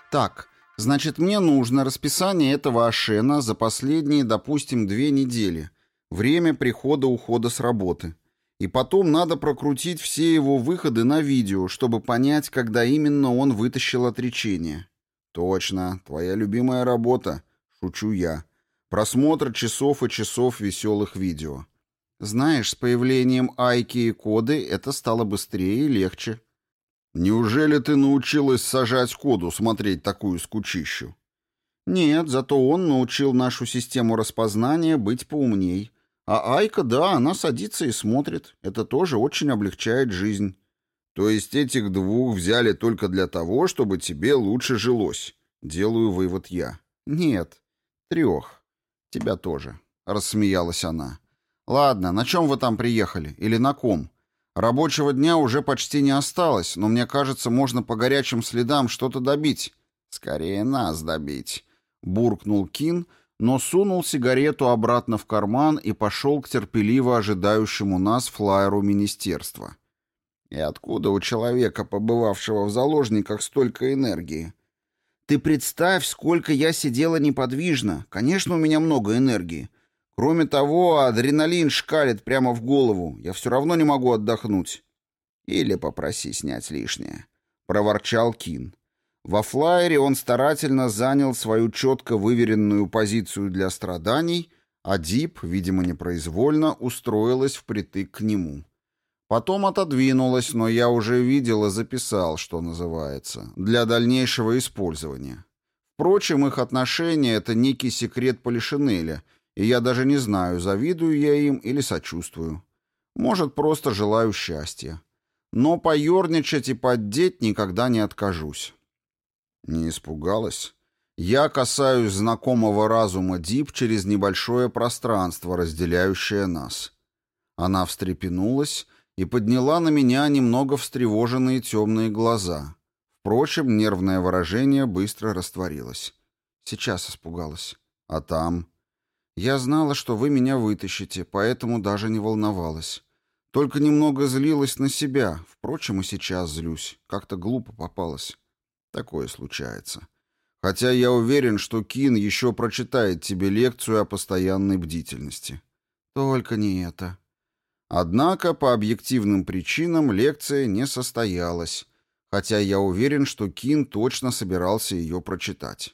Так, значит, мне нужно расписание этого Ашена за последние, допустим, 2 недели. Время прихода-ухода с работы. И потом надо прокрутить все его выходы на видео, чтобы понять, когда именно он вытащил отречение. Точно, твоя любимая работа, шучу я. Просмотр часов и часов веселых видео. Знаешь, с появлением Айки и Коды это стало быстрее и легче. Неужели ты научилась сажать Коду смотреть такую скучищу? Нет, зато он научил нашу систему распознания быть поумней. А Айка, да, она садится и смотрит. Это тоже очень облегчает жизнь. То есть этих двух взяли только для того, чтобы тебе лучше жилось? Делаю вывод я. Нет, 3. Тебя тоже, рассмеялась она. Ладно, на чем вы там приехали? Или на ком? Рабочего дня уже почти не осталось, но мне кажется, можно по горячим следам что-то добить. Скорее нас добить, буркнул Кин, но сунул сигарету обратно в карман и пошел к терпеливо ожидающему нас флаеру министерства. И откуда у человека, побывавшего в заложниках, столько энергии? Ты представь, сколько я сидела неподвижно. Конечно, у меня много энергии. Кроме того, адреналин шкалит прямо в голову. Я все равно не могу отдохнуть. Или попроси снять лишнее, проворчал Кин. Во флайере он старательно занял свою четко выверенную позицию для страданий, а Дип, видимо, непроизвольно, устроилась впритык к нему. Потом отодвинулась, но я уже видел и записал, что называется, для дальнейшего использования. Впрочем, их отношения — это некий секрет Полишинеля, и я даже не знаю, завидую я им или сочувствую. Может, просто желаю счастья. Но поерничать и поддеть никогда не откажусь. Не испугалась? Я касаюсь знакомого разума Дип через небольшое пространство, разделяющее нас. Она встрепенулась и подняла на меня немного встревоженные темные глаза. Впрочем, нервное выражение быстро растворилось. Сейчас испугалась. А там? Я знала, что вы меня вытащите, поэтому даже не волновалась. Только немного злилась на себя. Впрочем, и сейчас злюсь. Как-то глупо попалась. Такое случается. Хотя я уверен, что Кин еще прочитает тебе лекцию о постоянной бдительности. Только не это. Однако, по объективным причинам, лекция не состоялась, хотя я уверен, что Кин точно собирался ее прочитать.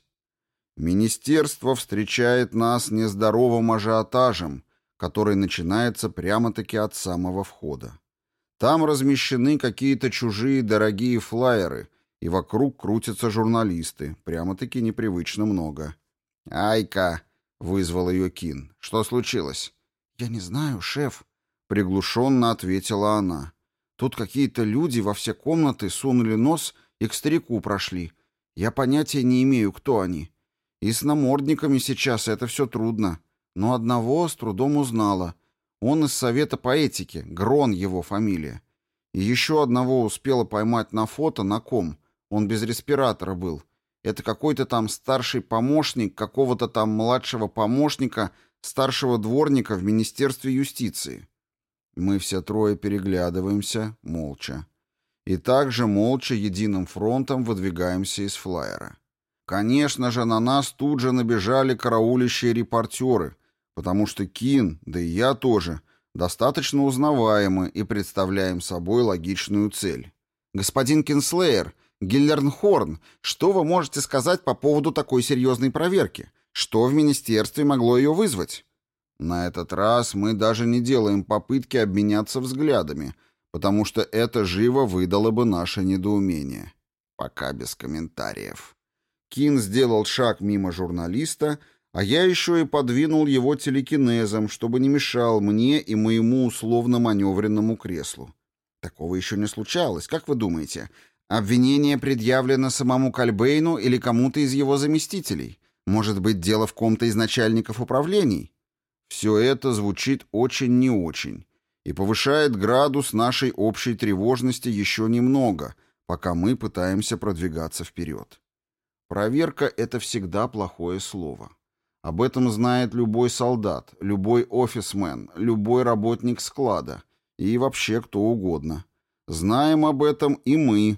Министерство встречает нас нездоровым ажиотажем, который начинается прямо-таки от самого входа. Там размещены какие-то чужие дорогие флаеры, и вокруг крутятся журналисты, прямо-таки непривычно много. «Айка!» — вызвал ее Кин. «Что случилось?» «Я не знаю, шеф», — приглушенно ответила она. «Тут какие-то люди во все комнаты сунули нос и к старику прошли. Я понятия не имею, кто они. И с намордниками сейчас это все трудно. Но одного с трудом узнала. Он из Совета по этике, Грон его фамилия. И еще одного успела поймать на фото на ком. Он без респиратора был. Это какой-то там старший помощник какого-то там младшего помощника старшего дворника в Министерстве юстиции». Мы все трое переглядываемся, молча. И также молча единым фронтом выдвигаемся из флайера. Конечно же, на нас тут же набежали караулищие репортеры, потому что Кин, да и я тоже, достаточно узнаваемы и представляем собой логичную цель. «Господин Кинслеер, Гиллернхорн, что вы можете сказать по поводу такой серьезной проверки? Что в министерстве могло ее вызвать?» На этот раз мы даже не делаем попытки обменяться взглядами, потому что это живо выдало бы наше недоумение. Пока без комментариев. Кин сделал шаг мимо журналиста, а я еще и подвинул его телекинезом, чтобы не мешал мне и моему условно-маневренному креслу. Такого еще не случалось, как вы думаете? Обвинение предъявлено самому Кальбейну или кому-то из его заместителей? Может быть, дело в ком-то из начальников управлений? Все это звучит очень не очень и повышает градус нашей общей тревожности еще немного, пока мы пытаемся продвигаться вперед. Проверка — это всегда плохое слово. Об этом знает любой солдат, любой офисмен, любой работник склада и вообще кто угодно. Знаем об этом и мы,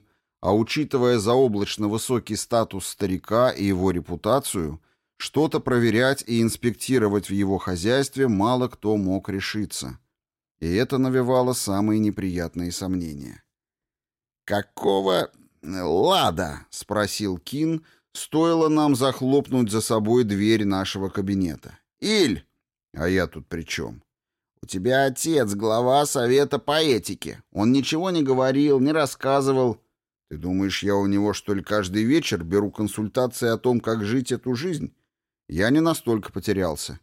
а учитывая заоблачно высокий статус старика и его репутацию, что-то проверять и инспектировать в его хозяйстве мало кто мог решиться. И это навевало самые неприятные сомнения. «Какого лада?» — спросил Кин, стоило нам захлопнуть за собой дверь нашего кабинета. «Иль!» «А я тут при чем?» «У тебя отец, глава совета по этике. Он ничего не говорил, не рассказывал». «Ты думаешь, я у него, что ли, каждый вечер беру консультации о том, как жить эту жизнь?» «Я не настолько потерялся».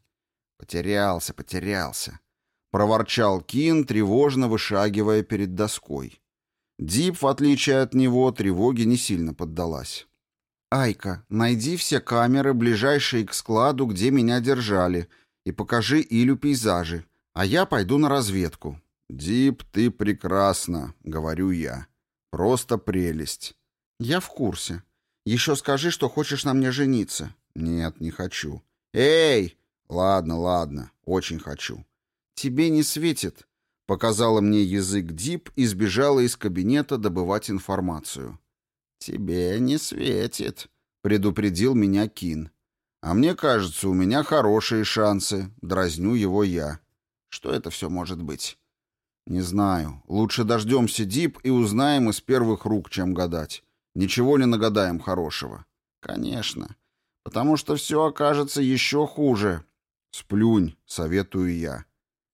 «Потерялся», — проворчал Кин, тревожно вышагивая перед доской. Дип, в отличие от него, тревоге не сильно поддалась. «Айка, найди все камеры, ближайшие к складу, где меня держали, и покажи Илю пейзажи, а я пойду на разведку». «Дип, ты прекрасна», — говорю я. «Просто прелесть». «Я в курсе. Еще скажи, что хочешь на мне жениться». «Нет, не хочу». «Эй!» «Ладно, очень хочу». «Тебе не светит», — показала мне язык Дип и сбежала из кабинета добывать информацию. «Тебе не светит», — предупредил меня Кин. «А мне кажется, у меня хорошие шансы», — дразню его я. «Что это все может быть?» «Не знаю. Лучше дождемся Дип и узнаем из первых рук, чем гадать. Ничего не нагадаем хорошего». «Конечно. Потому что все окажется еще хуже». «Сплюнь», — советую я.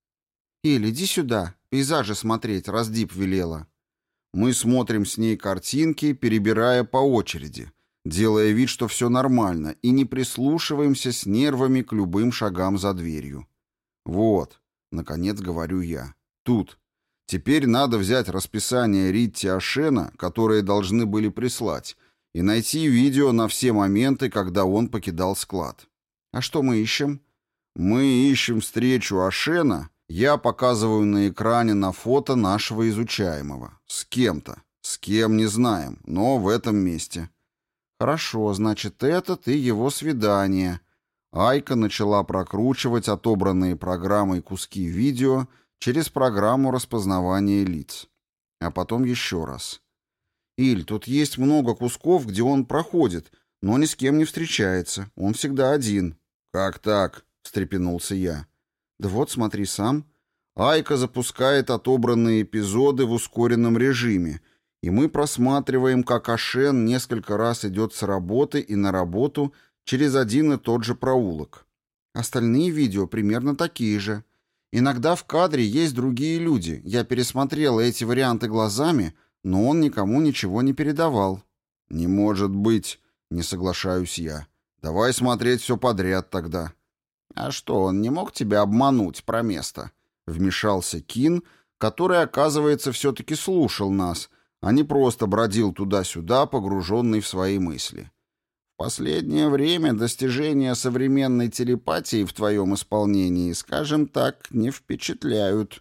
«Иль, иди сюда, пейзажи смотреть, раз Дип велела». Мы смотрим с ней картинки, перебирая по очереди, делая вид, что все нормально, и не прислушиваемся с нервами к любым шагам за дверью. «Вот», — наконец говорю я, — «тут. Теперь надо взять расписание Ритти Ашена, которые должны были прислать, и найти видео на все моменты, когда он покидал склад». «А что мы ищем?» «Мы ищем встречу Ашена». Я показываю на экране на фото нашего изучаемого. С кем-то. С кем не знаем, но в этом месте. Хорошо, значит, этот и его свидание. Айка начала прокручивать отобранные программой куски видео через программу распознавания лиц. А потом еще раз. Иль, тут есть много кусков, где он проходит, но ни с кем не встречается. Он всегда один. Как так? Встрепенулся я. Да вот, смотри сам. Айка запускает отобранные эпизоды в ускоренном режиме, и мы просматриваем, как Ашен несколько раз идет с работы и на работу через один и тот же проулок. Остальные видео примерно такие же. Иногда в кадре есть другие люди. Я пересмотрела эти варианты глазами, но он никому ничего не передавал. «Не может быть», — не соглашаюсь я. «Давай смотреть все подряд тогда». «А что, он не мог тебя обмануть про место?» — вмешался Кин, который, оказывается, все-таки слушал нас, а не просто бродил туда-сюда, погруженный в свои мысли. «В последнее время достижения современной телепатии в твоем исполнении, скажем так, не впечатляют».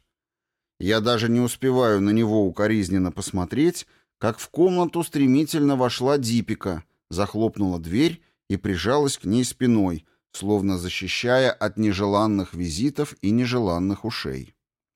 Я даже не успеваю на него укоризненно посмотреть, как в комнату стремительно вошла Дипика, захлопнула дверь и прижалась к ней спиной, словно защищая от нежеланных визитов и нежеланных ушей.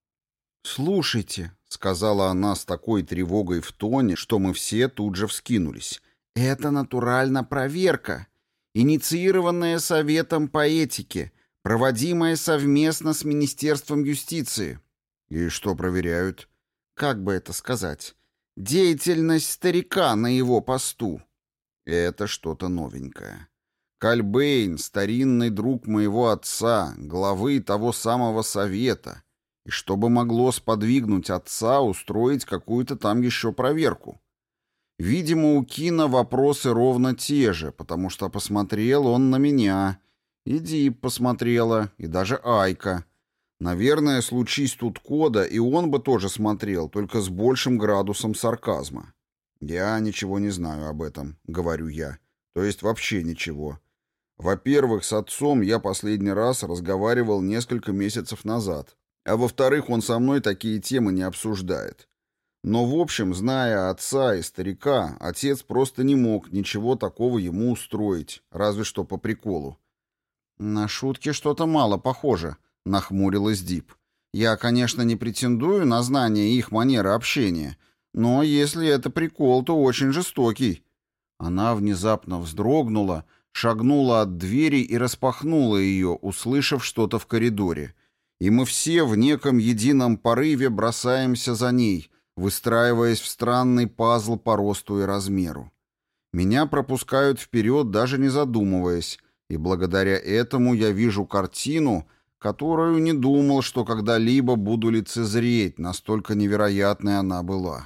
«Слушайте», — сказала она с такой тревогой в тоне, что мы все тут же вскинулись, — «это натурально проверка, инициированная Советом по этике, проводимая совместно с Министерством юстиции». «И что проверяют?» «Как бы это сказать? Деятельность старика на его посту». «Это что-то новенькое». Кальбейн, старинный друг моего отца, главы того самого совета, и что бы могло сподвигнуть отца устроить какую-то там еще проверку. Видимо, у Кина вопросы ровно те же, потому что посмотрел он на меня, и Дип посмотрела, и даже Айка. Наверное, случись тут кода, и он бы тоже смотрел, только с большим градусом сарказма. «Я ничего не знаю об этом», — говорю я, то есть вообще ничего. Во-первых, с отцом я последний раз разговаривал несколько месяцев назад, а во-вторых, он со мной такие темы не обсуждает. Но, в общем, зная отца и старика, отец просто не мог ничего такого ему устроить, разве что по приколу. «На шутки что-то мало похоже», — нахмурилась Дип. «Я, конечно, не претендую на знание их манеры общения, Но если это прикол, то очень жестокий». Она внезапно вздрогнула, шагнула от двери и распахнула ее, услышав что-то в коридоре. И мы все в неком едином порыве бросаемся за ней, выстраиваясь в странный пазл по росту и размеру. Меня пропускают вперед, даже не задумываясь, и благодаря этому я вижу картину, которую не думал, что когда-либо буду лицезреть, настолько невероятной она была.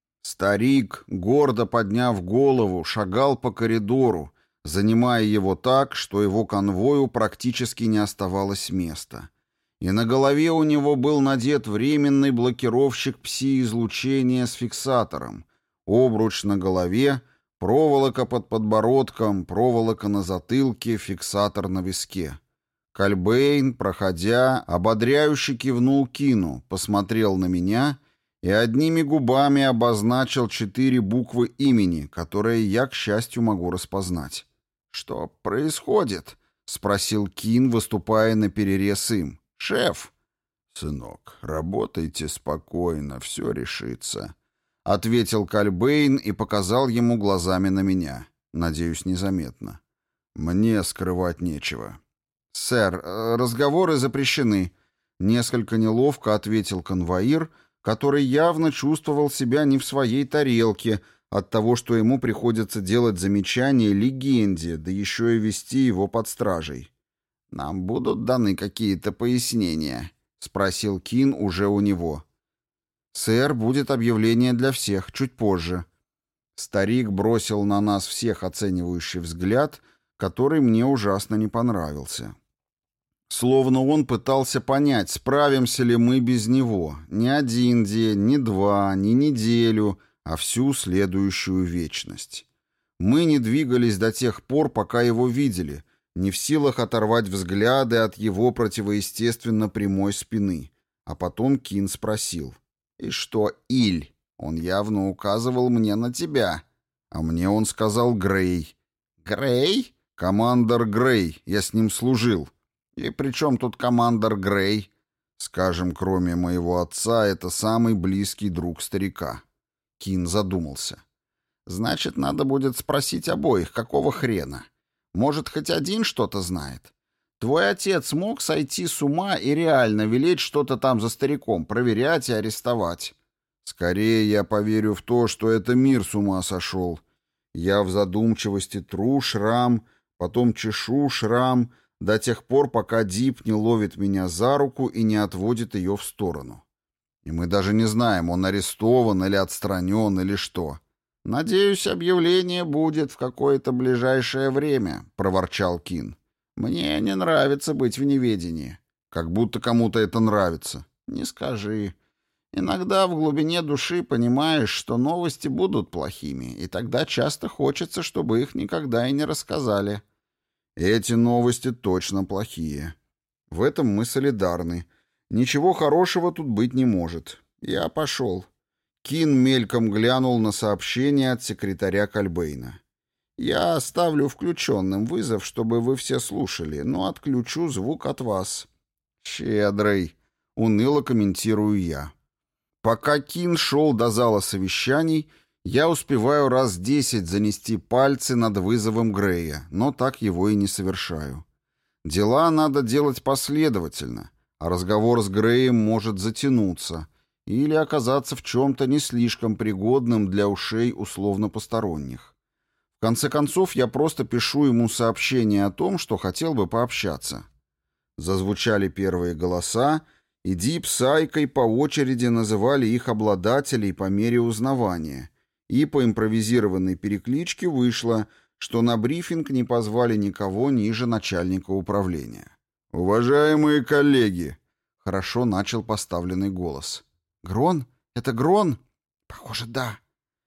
Старик, гордо подняв голову, шагал по коридору, занимая его так, что его конвою практически не оставалось места. И на голове у него был надет временный блокировщик пси-излучения с фиксатором, обруч на голове, проволока под подбородком, проволока на затылке, фиксатор на виске. Кальбейн, проходя, ободряюще кивнул Кину, посмотрел на меня и одними губами обозначил 4 буквы имени, которые я, к счастью, могу распознать. «Что происходит?» — спросил Кин, выступая на перерез им. «Шеф!» «Сынок, работайте спокойно, все решится», — ответил Кальбейн и показал ему глазами на меня. Надеюсь, незаметно. «Мне скрывать нечего». «Сэр, разговоры запрещены», — несколько неловко ответил конвоир, который явно чувствовал себя не в своей тарелке от того, что ему приходится делать замечания легенде, да еще и вести его под стражей. «Нам будут даны какие-то пояснения?» — спросил Кин уже у него. «Сэр, будет объявление для всех, чуть позже». Старик бросил на нас всех оценивающий взгляд, который мне ужасно не понравился. Словно он пытался понять, справимся ли мы без него. Не один день, не 2, не неделю, а всю следующую вечность. Мы не двигались до тех пор, пока его видели, не в силах оторвать взгляды от его противоестественно прямой спины. А потом Кин спросил: «И что, Иль? Он явно указывал мне на тебя». А мне он сказал Грей. «Грей?» «Командор Грей. Я с ним служил». «И при чем тут командор Грей?» «Скажем, кроме моего отца, это самый близкий друг старика». Кин задумался. «Значит, надо будет спросить обоих, какого хрена? Может, хоть один что-то знает? Твой отец мог сойти с ума и реально велеть что-то там за стариком, проверять и арестовать?» «Скорее я поверю в то, что это мир с ума сошел. Я в задумчивости тру шрам, потом чешу шрам, до тех пор, пока Дип не ловит меня за руку и не отводит ее в сторону. И мы даже не знаем, он арестован или отстранен, или что». «Надеюсь, объявление будет в какое-то ближайшее время», — проворчал Кин. «Мне не нравится быть в неведении». «Как будто кому-то это нравится». «Не скажи. Иногда в глубине души понимаешь, что новости будут плохими, и тогда часто хочется, чтобы их никогда и не рассказали». «Эти новости точно плохие. В этом мы солидарны. Ничего хорошего тут быть не может. Я пошел». Кин мельком глянул на сообщение от секретаря Кальбейна. «Я оставлю включенным вызов, чтобы вы все слушали, но отключу звук от вас». «Щедрый», — уныло комментирую я. Пока Кин шел до зала совещаний, я успеваю раз 10 занести пальцы над вызовом Грея, но так его и не совершаю. Дела надо делать последовательно, а разговор с Греем может затянуться или оказаться в чем-то не слишком пригодным для ушей условно посторонних. В конце концов, я просто пишу ему сообщение о том, что хотел бы пообщаться. Зазвучали первые голоса, и Дип с Айкой по очереди называли их обладателей по мере узнавания, и по импровизированной перекличке вышло, что на брифинг не позвали никого ниже начальника управления. «Уважаемые коллеги!» — хорошо начал поставленный голос. «Грон? Это Грон?» «Похоже, да».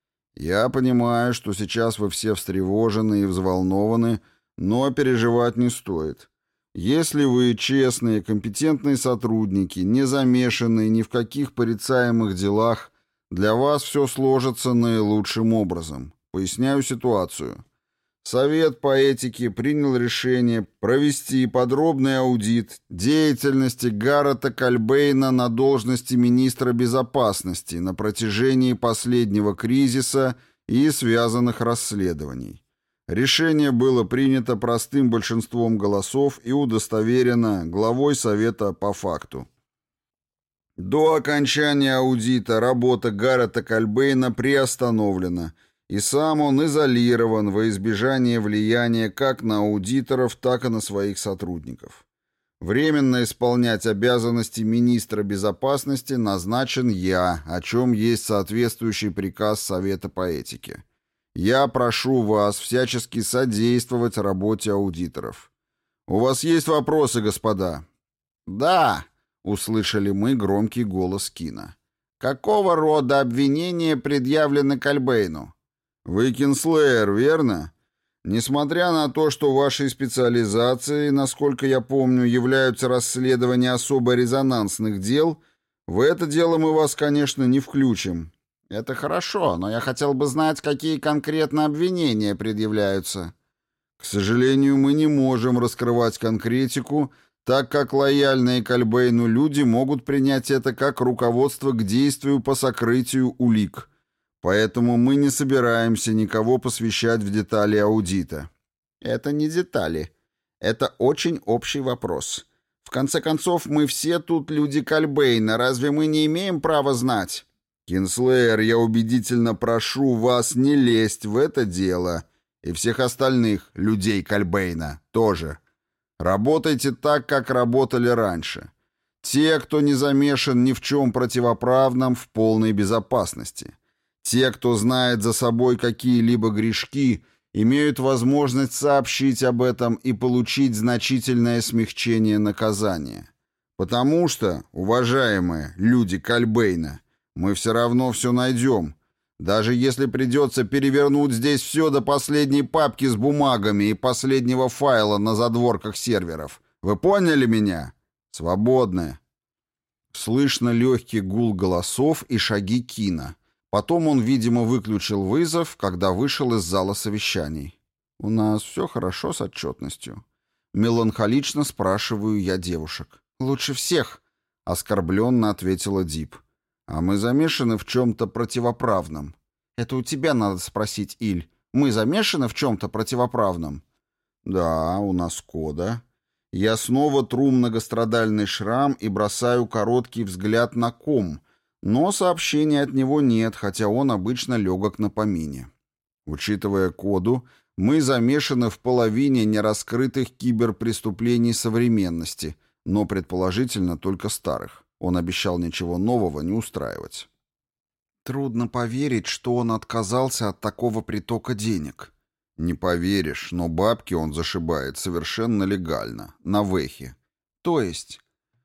«Я понимаю, что сейчас вы все встревожены и взволнованы, но переживать не стоит. Если вы честные, компетентные сотрудники, не замешанные ни в каких порицаемых делах, для вас все сложится наилучшим образом. Поясняю ситуацию. Совет по этике принял решение провести подробный аудит деятельности Гаррета Кальбейна на должности министра безопасности на протяжении последнего кризиса и связанных расследований. Решение было принято простым большинством голосов и удостоверено главой Совета по факту. До окончания аудита работа Гаррета Кальбейна приостановлена, и сам он изолирован во избежание влияния как на аудиторов, так и на своих сотрудников. Временно исполнять обязанности министра безопасности назначен я, о чем есть соответствующий приказ Совета по этике. Я прошу вас всячески содействовать работе аудиторов. У вас есть вопросы, господа? Да, услышали мы громкий голос Кина. Какого рода обвинения предъявлены Кальбейну? Вы кинслеер, верно? Несмотря на то, что вашей специализацией, насколько я помню, являются расследования особо резонансных дел, в это дело мы вас, конечно, не включим. Это хорошо, но я хотел бы знать, какие конкретно обвинения предъявляются. К сожалению, мы не можем раскрывать конкретику, так как лояльные Кальбейну люди могут принять это как руководство к действию по сокрытию улик. Поэтому мы не собираемся никого посвящать в детали аудита. Это не детали. Это очень общий вопрос. В конце концов, мы все тут люди Кальбейна. Разве мы не имеем права знать? Кинслеер, я убедительно прошу вас не лезть в это дело. И всех остальных людей Кальбейна тоже. Работайте так, как работали раньше. Те, кто не замешан ни в чем противоправном, в полной безопасности. Те, кто знает за собой какие-либо грешки, имеют возможность сообщить об этом и получить значительное смягчение наказания. Потому что, уважаемые люди Кальбейна, мы все равно все найдем, даже если придется перевернуть здесь все до последней папки с бумагами и последнего файла на задворках серверов. Вы поняли меня? Свободны. Слышно легкий гул голосов и шаги Кина. Потом он, видимо, выключил вызов, когда вышел из зала совещаний. «У нас все хорошо с отчетностью?» Меланхолично спрашиваю я девушек. «Лучше всех», — оскорбленно ответила Дип. «А мы замешаны в чем-то противоправном». «Это у тебя надо спросить, Иль. Мы замешаны в чем-то противоправном?» «Да, у нас кода». Я снова тру многострадальный шрам и бросаю короткий взгляд на ком, но сообщения от него нет, хотя он обычно легок на помине. Учитывая коду, мы замешаны в половине нераскрытых киберпреступлений современности, но предположительно только старых. Он обещал ничего нового не устраивать. Трудно поверить, что он отказался от такого притока денег. Не поверишь, но бабки он зашибает совершенно легально, на Вэхе. То есть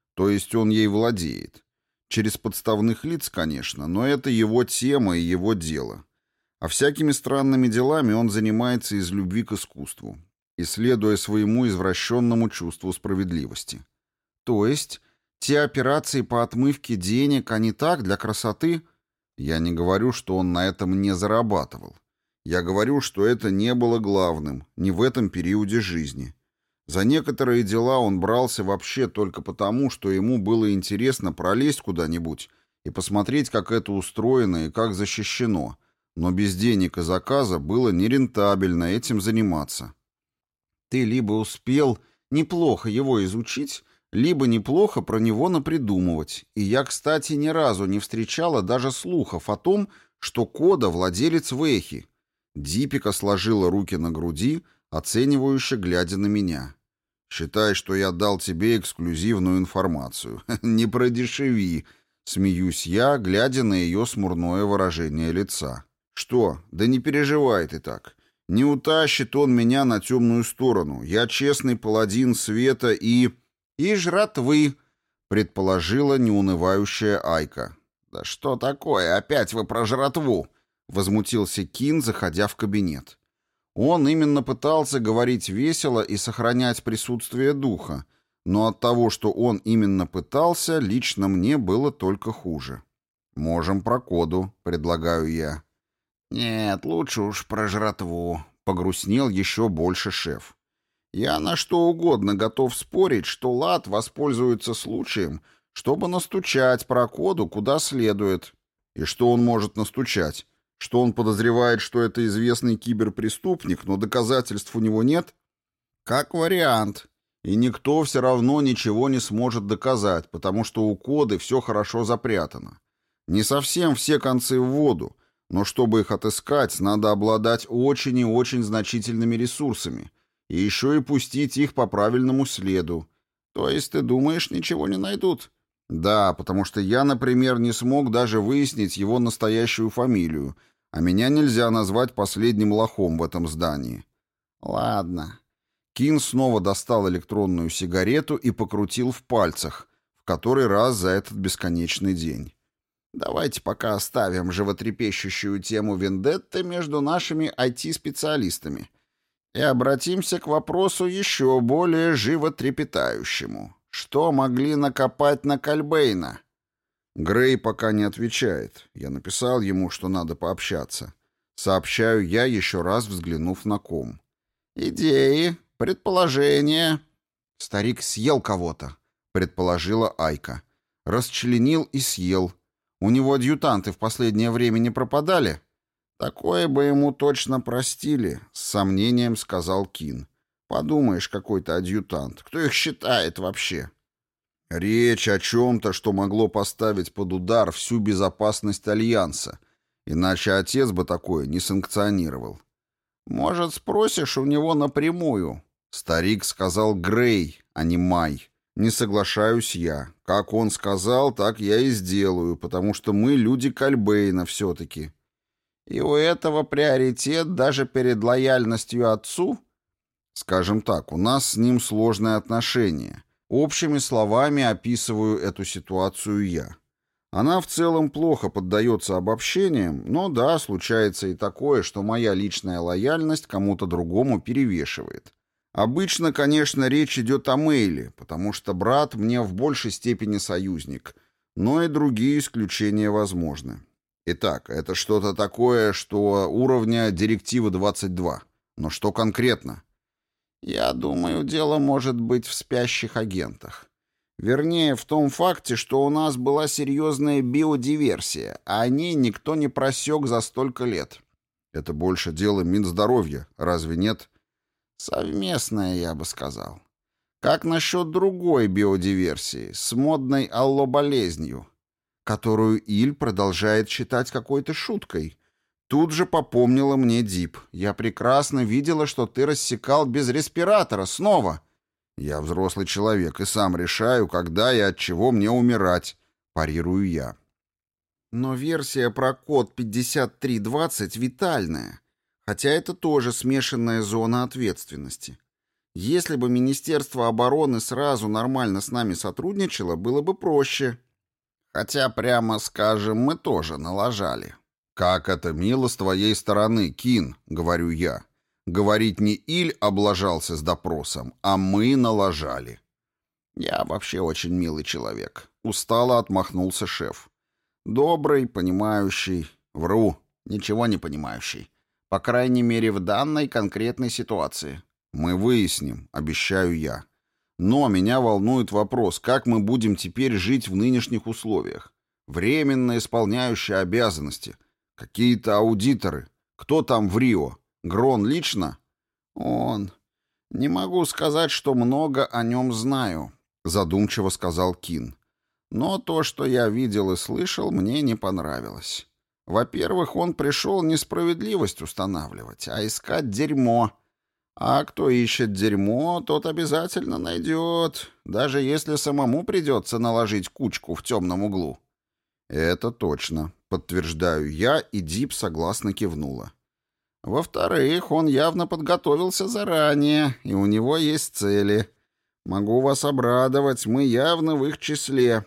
он ей владеет. Через подставных лиц, конечно, но это его тема и его дело. А всякими странными делами он занимается из любви к искусству, исследуя своему извращенному чувству справедливости. То есть те операции по отмывке денег, они так, для красоты? Я не говорю, что он на этом не зарабатывал. Я говорю, что это не было главным, не в этом периоде жизни. За некоторые дела он брался вообще только потому, что ему было интересно пролезть куда-нибудь и посмотреть, как это устроено и как защищено, но без денег и заказа было нерентабельно этим заниматься. Ты либо успел неплохо его изучить, либо неплохо про него напридумывать, и я, кстати, ни разу не встречала даже слухов о том, что Кода владелец Вэхи. Дипика сложила руки на груди, оценивающе глядя на меня. «Считай, что я дал тебе эксклюзивную информацию. Не продешеви», — смеюсь я, глядя на ее смурное выражение лица. «Что? Да не переживай ты так. Не утащит он меня на темную сторону. Я честный паладин света и жратвы», — предположила неунывающая Айка. «Да что такое? Опять вы про жратву?» — возмутился Кин, заходя в кабинет. Он именно пытался говорить весело и сохранять присутствие духа, но от того, что он именно пытался, лично мне было только хуже. «Можем про коду», — предлагаю я. «Нет, лучше уж про жратву», Погрустнел еще больше шеф. Я на что угодно готов спорить, что Лад воспользуется случаем, чтобы настучать про коду куда следует. И что он может настучать? Что он подозревает, что это известный киберпреступник, но доказательств у него нет? Как вариант. И никто все равно ничего не сможет доказать, потому что у коды все хорошо запрятано. Не совсем все концы в воду, но чтобы их отыскать, надо обладать очень и очень значительными ресурсами, и еще и пустить их по правильному следу. То есть ты думаешь, ничего не найдут? Да, потому что я, например, не смог даже выяснить его настоящую фамилию, а меня нельзя назвать последним лохом в этом здании. Ладно. Кин снова достал электронную сигарету и покрутил в пальцах, в который раз за этот бесконечный день. Давайте пока оставим животрепещущую тему вендетты между нашими IT-специалистами и обратимся к вопросу еще более животрепетающему. Что могли накопать на Кальбейна? Грей пока не отвечает. Я написал ему, что надо пообщаться. Сообщаю я, еще раз взглянув на ком. Идеи, предположения. Старик съел кого-то, предположила Айка. Расчленил и съел. У него адъютанты в последнее время не пропадали? Такое бы ему точно простили, с сомнением сказал Кин. Подумаешь, какой-то адъютант. Кто их считает вообще? Речь о чем-то, что могло поставить под удар всю безопасность Альянса. Иначе отец бы такое не санкционировал. Может, спросишь у него напрямую? Старик сказал Грей, а не Май. Не соглашаюсь я. Как он сказал, так я и сделаю, потому что мы люди Кальбейна все-таки. И у этого приоритет даже перед лояльностью отцу? Скажем так, у нас с ним сложные отношения. Общими словами описываю эту ситуацию я. Она в целом плохо поддается обобщениям, но да, случается и такое, что моя личная лояльность кому-то другому перевешивает. Обычно, конечно, речь идет о Мэйле, потому что брат мне в большей степени союзник, но и другие исключения возможны. Итак, это что-то такое, что уровня директивы 22. Но что конкретно? Я думаю, дело может быть в спящих агентах. Вернее, в том факте, что у нас была серьезная биодиверсия, а о ней никто не просек за столько лет. Это больше дело Минздоровья, разве нет? Совместное, я бы сказал. Как насчет другой биодиверсии, с модной аллоболезнью, которую Иль продолжает считать какой-то шуткой? Тут же попомнила мне Дип. Я прекрасно видела, что ты рассекал без респиратора снова. Я взрослый человек и сам решаю, когда и от чего мне умирать, парирую я. Но версия про код 5320 витальная, хотя это тоже смешанная зона ответственности. Если бы Министерство обороны сразу нормально с нами сотрудничало, было бы проще. Хотя, прямо скажем, мы тоже налажали. «Как это мило с твоей стороны, Кин», — говорю я. Говорить не Иль облажался с допросом, а мы налажали. Я вообще очень милый человек. Устало отмахнулся шеф. Добрый, понимающий. Вру, ничего не понимающий. По крайней мере, в данной конкретной ситуации. Мы выясним, обещаю я. Но меня волнует вопрос, как мы будем теперь жить в нынешних условиях. Временно исполняющие обязанности. Какие-то аудиторы. Кто там в Рио? Грон лично? Он. Не могу сказать, что много о нем знаю, задумчиво сказал Кин. Но то, что я видел и слышал, мне не понравилось. Во-первых, он пришел не справедливость устанавливать, а искать дерьмо. А кто ищет дерьмо, тот обязательно найдет, даже если самому придется наложить кучку в темном углу. Это точно, подтверждаю я, и Дип согласно кивнула. Во-вторых, он явно подготовился заранее, и у него есть цели. Могу вас обрадовать, мы явно в их числе.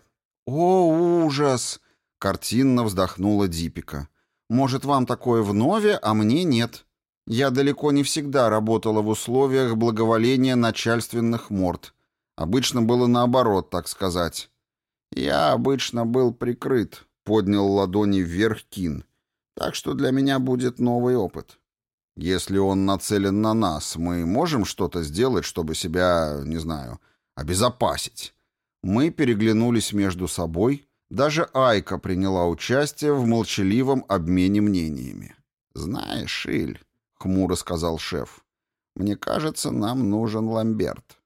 О, ужас! Картинно вздохнула Дипика. Может, вам такое вновь, а мне нет. Я далеко не всегда работала в условиях благоволения начальственных морд. Обычно было наоборот, так сказать. Я обычно был прикрыт, поднял ладони вверх Кин. Так что для меня будет новый опыт. Если он нацелен на нас, мы можем что-то сделать, чтобы себя, не знаю, обезопасить?» Мы переглянулись между собой. Даже Айка приняла участие в молчаливом обмене мнениями. «Знаешь, Иль», — хмуро сказал шеф, — «мне кажется, нам нужен Ламберт».